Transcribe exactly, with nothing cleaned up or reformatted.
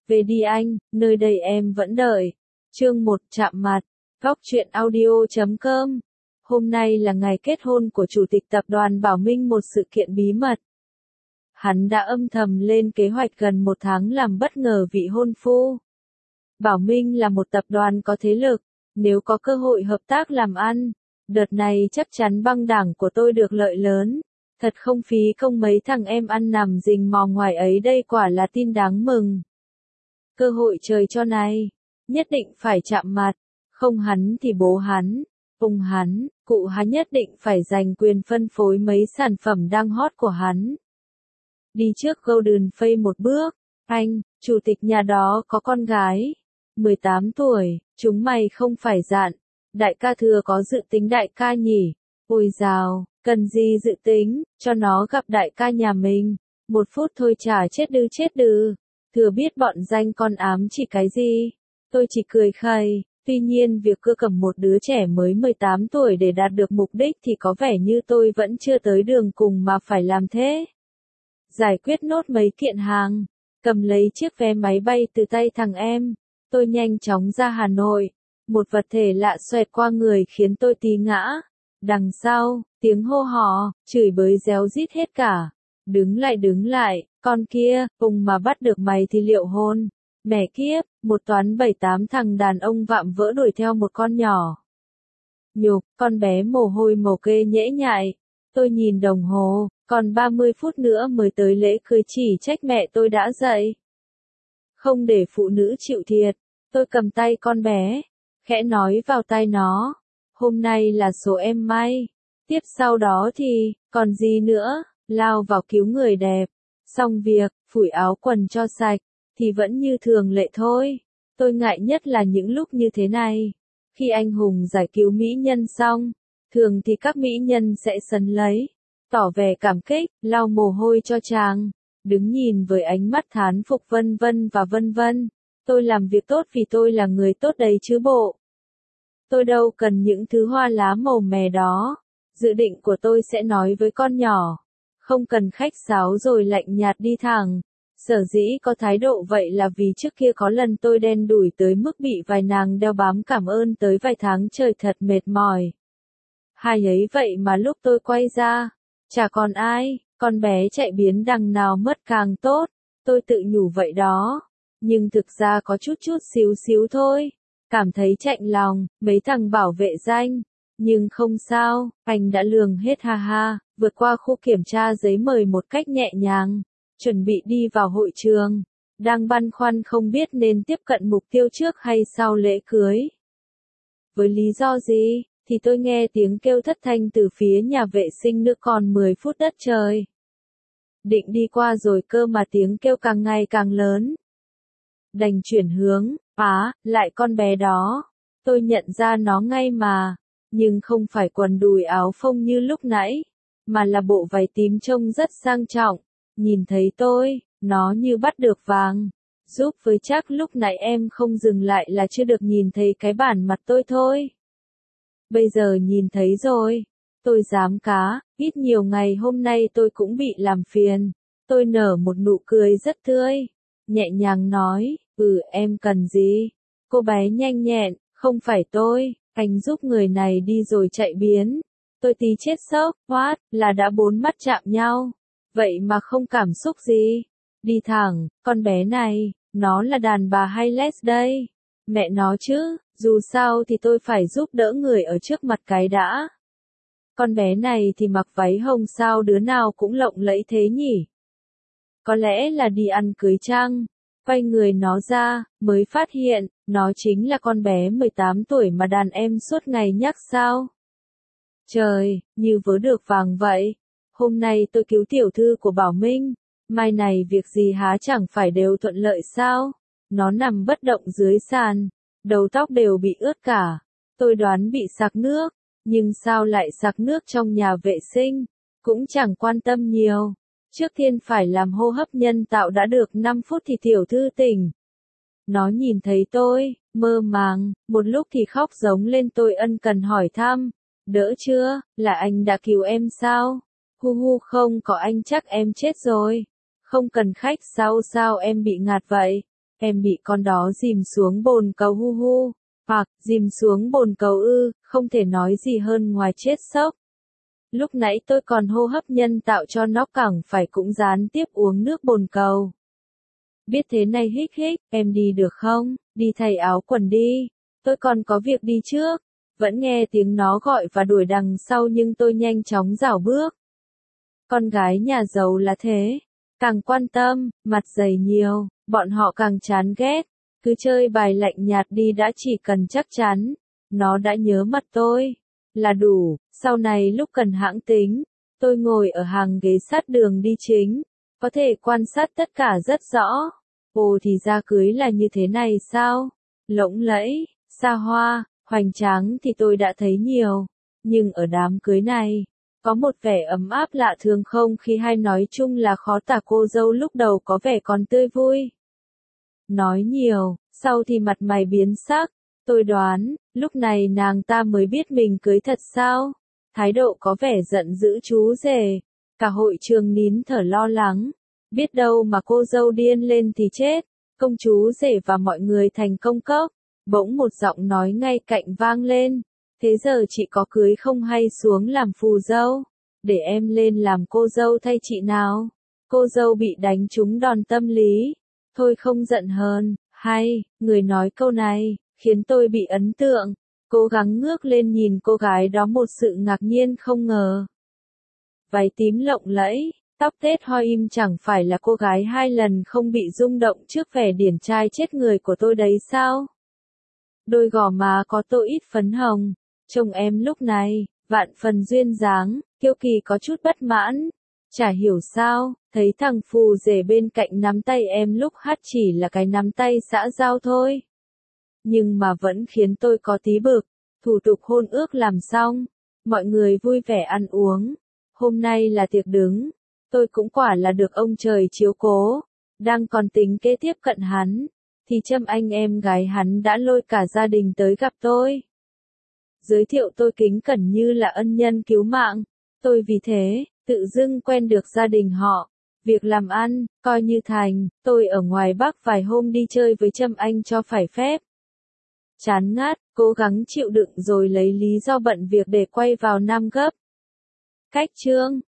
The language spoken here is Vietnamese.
Về đi anh, nơi đây em vẫn đợi. Chương một chạm mặt. Góc truyện audio chấm com. Hôm nay là ngày kết hôn của Chủ tịch Tập đoàn Bảo Minh, một sự kiện bí mật. Hắn đã âm thầm lên kế hoạch gần một tháng làm bất ngờ vị hôn phu. Bảo Minh là một tập đoàn có thế lực, nếu có cơ hội hợp tác làm ăn, đợt này chắc chắn băng đảng của tôi được lợi lớn. Thật không phí công mấy thằng em ăn nằm rình mò ngoài ấy, đây quả là tin đáng mừng. Cơ hội trời cho này, nhất định phải chạm mặt, không hắn thì bố hắn, ông hắn, cụ hắn nhất định phải giành quyền phân phối mấy sản phẩm đang hot của hắn. Đi trước Golden Face một bước, anh, chủ tịch nhà đó có con gái, mười tám tuổi, chúng mày không phải dạn, đại ca thừa có dự tính đại ca nhỉ, ôi dào, cần gì dự tính, cho nó gặp đại ca nhà mình, một phút thôi chả chết đư chết đừ. Thừa biết bọn danh con ám chỉ cái gì, tôi chỉ cười khẩy. Tuy nhiên việc cưa cầm một đứa trẻ mới mười tám tuổi để đạt được mục đích thì có vẻ như tôi vẫn chưa tới đường cùng mà phải làm thế. Giải quyết nốt mấy kiện hàng, cầm lấy chiếc vé máy bay từ tay thằng em, tôi nhanh chóng ra Hà Nội. Một vật thể lạ xoẹt qua người khiến tôi tí ngã. Đằng sau, tiếng hô hò, chửi bới réo rít hết cả. Đứng lại đứng lại, con kia, cùng mà bắt được mày thì liệu hôn. Mẹ kiếp, một toán bảy tám thằng đàn ông vạm vỡ đuổi theo một con nhỏ. Nhục, con bé mồ hôi mồ kê nhễ nhại. Tôi nhìn đồng hồ, còn ba mươi phút nữa mới tới lễ cưới, chỉ trách mẹ tôi đã dậy. Không để phụ nữ chịu thiệt, tôi cầm tay con bé, khẽ nói vào tai nó. Hôm nay là số em may. Tiếp sau đó thì, còn gì nữa, lao vào cứu người đẹp. Xong việc, phủi áo quần cho sạch, thì vẫn như thường lệ thôi. Tôi ngại nhất là những lúc như thế này. Khi anh hùng giải cứu mỹ nhân xong, thường thì các mỹ nhân sẽ sấn lấy, tỏ vẻ cảm kích, lau mồ hôi cho chàng, đứng nhìn với ánh mắt thán phục vân vân và vân vân. Tôi làm việc tốt vì tôi là người tốt đấy chứ bộ. Tôi đâu cần những thứ hoa lá màu mè đó. Dự định của tôi sẽ nói với con nhỏ. Không cần khách sáo rồi lạnh nhạt đi thẳng. Sở dĩ có thái độ vậy là vì trước kia có lần tôi đen đủi tới mức bị vài nàng đeo bám cảm ơn tới vài tháng trời thật mệt mỏi. Hai ấy vậy mà lúc tôi quay ra, chả còn ai, con bé chạy biến đằng nào mất càng tốt. Tôi tự nhủ vậy đó. Nhưng thực ra có chút chút xíu xíu thôi. Cảm thấy chạnh lòng, mấy thằng bảo vệ danh. Nhưng không sao, anh đã lường hết ha ha, vượt qua khu kiểm tra giấy mời một cách nhẹ nhàng, chuẩn bị đi vào hội trường, đang băn khoăn không biết nên tiếp cận mục tiêu trước hay sau lễ cưới. Với lý do gì, thì tôi nghe tiếng kêu thất thanh từ phía nhà vệ sinh nữa, còn mười phút đất trời. Định đi qua rồi cơ mà tiếng kêu càng ngày càng lớn. Đành chuyển hướng, á, lại con bé đó. Tôi nhận ra nó ngay mà. Nhưng không phải quần đùi áo phông như lúc nãy, mà là bộ váy tím trông rất sang trọng. Nhìn thấy tôi, nó như bắt được vàng. Giúp với chắc lúc nãy em không dừng lại là chưa được nhìn thấy cái bản mặt tôi thôi. Bây giờ nhìn thấy rồi. Tôi dám cá, ít nhiều ngày hôm nay tôi cũng bị làm phiền. Tôi nở một nụ cười rất tươi, nhẹ nhàng nói, ừ em cần gì? Cô bé nhanh nhẹn, không phải tôi. Anh giúp người này đi rồi chạy biến. Tôi tí chết sốc, what, là đã bốn mắt chạm nhau. Vậy mà không cảm xúc gì. Đi thẳng, con bé này, nó là đàn bà hay les đây? Mẹ nó chứ, dù sao thì tôi phải giúp đỡ người ở trước mặt cái đã. Con bé này thì mặc váy hồng sao đứa nào cũng lộng lẫy thế nhỉ? Có lẽ là đi ăn cưới chăng? Quay người nó ra, mới phát hiện, nó chính là con bé mười tám tuổi mà đàn em suốt ngày nhắc sao. Trời, như vớ được vàng vậy. Hôm nay tôi cứu tiểu thư của Bảo Minh, mai này việc gì há chẳng phải đều thuận lợi sao? Nó nằm bất động dưới sàn, đầu tóc đều bị ướt cả. Tôi đoán bị sặc nước, nhưng sao lại sặc nước trong nhà vệ sinh? Cũng chẳng quan tâm nhiều. Trước tiên phải làm hô hấp nhân tạo đã được năm phút thì tiểu thư tỉnh. Nó nhìn thấy tôi, mơ màng, một lúc thì khóc giống lên, tôi ân cần hỏi thăm. Đỡ chưa, là anh đã cứu em sao? Hu hu không có anh chắc em chết rồi. Không cần khách sao sao em bị ngạt vậy? Em bị con đó dìm xuống bồn cầu hu hu. Hoặc, dìm xuống bồn cầu ư, không thể nói gì hơn ngoài chết sốc. Lúc nãy tôi còn hô hấp nhân tạo cho nó cẳng phải cũng gián tiếp uống nước bồn cầu. Biết thế này hích hích, em đi được không? Đi thay áo quần đi. Tôi còn có việc đi trước. Vẫn nghe tiếng nó gọi và đuổi đằng sau nhưng tôi nhanh chóng rảo bước. Con gái nhà giàu là thế. Càng quan tâm, mặt dày nhiều, bọn họ càng chán ghét. Cứ chơi bài lạnh nhạt đi đã, chỉ cần chắc chắn. Nó đã nhớ mặt tôi. Là đủ, sau này lúc cần hãng tính. Tôi ngồi ở hàng ghế sát đường đi chính. Có thể quan sát tất cả rất rõ. Ồ thì ra cưới là như thế này sao? Lộng lẫy, xa hoa, hoành tráng thì tôi đã thấy nhiều. Nhưng ở đám cưới này, có một vẻ ấm áp lạ thường, không khí hay nói chung là khó tả. Cô dâu lúc đầu có vẻ còn tươi vui. Nói nhiều, sau thì mặt mày biến sắc. Tôi đoán, lúc này nàng ta mới biết mình cưới thật sao? Thái độ có vẻ giận dữ chú rể. Cả hội trường nín thở lo lắng. Biết đâu mà cô dâu điên lên thì chết. Công chú rể và mọi người thành công cốc. Bỗng một giọng nói ngay cạnh vang lên. Thế giờ chị có cưới không hay xuống làm phù dâu? Để em lên làm cô dâu thay chị nào. Cô dâu bị đánh trúng đòn tâm lý. Thôi không giận hờn, hay, người nói câu này, khiến tôi bị ấn tượng. Cố gắng ngước lên nhìn cô gái đó một sự ngạc nhiên không ngờ. Váy tím lộng lẫy, tóc tết hoa im, chẳng phải là cô gái hai lần không bị rung động trước vẻ điển trai chết người của tôi đấy sao? Đôi gò má có tô ít phấn hồng, trông em lúc này, vạn phần duyên dáng, kiêu kỳ có chút bất mãn. Chả hiểu sao, thấy thằng phù rể bên cạnh nắm tay em lúc hát chỉ là cái nắm tay xã giao thôi. Nhưng mà vẫn khiến tôi có tí bực. Thủ tục hôn ước làm xong, mọi người vui vẻ ăn uống. Hôm nay là tiệc đứng, tôi cũng quả là được ông trời chiếu cố. Đang còn tính kế tiếp cận hắn, thì Trâm Anh em gái hắn đã lôi cả gia đình tới gặp tôi. Giới thiệu tôi kính cẩn như là ân nhân cứu mạng. Tôi vì thế, tự dưng quen được gia đình họ. Việc làm ăn, coi như thành. Tôi ở ngoài Bắc vài hôm đi chơi với Trâm Anh cho phải phép. Chán ngắt, cố gắng chịu đựng rồi lấy lý do bận việc để quay vào Nam gấp. Cách chương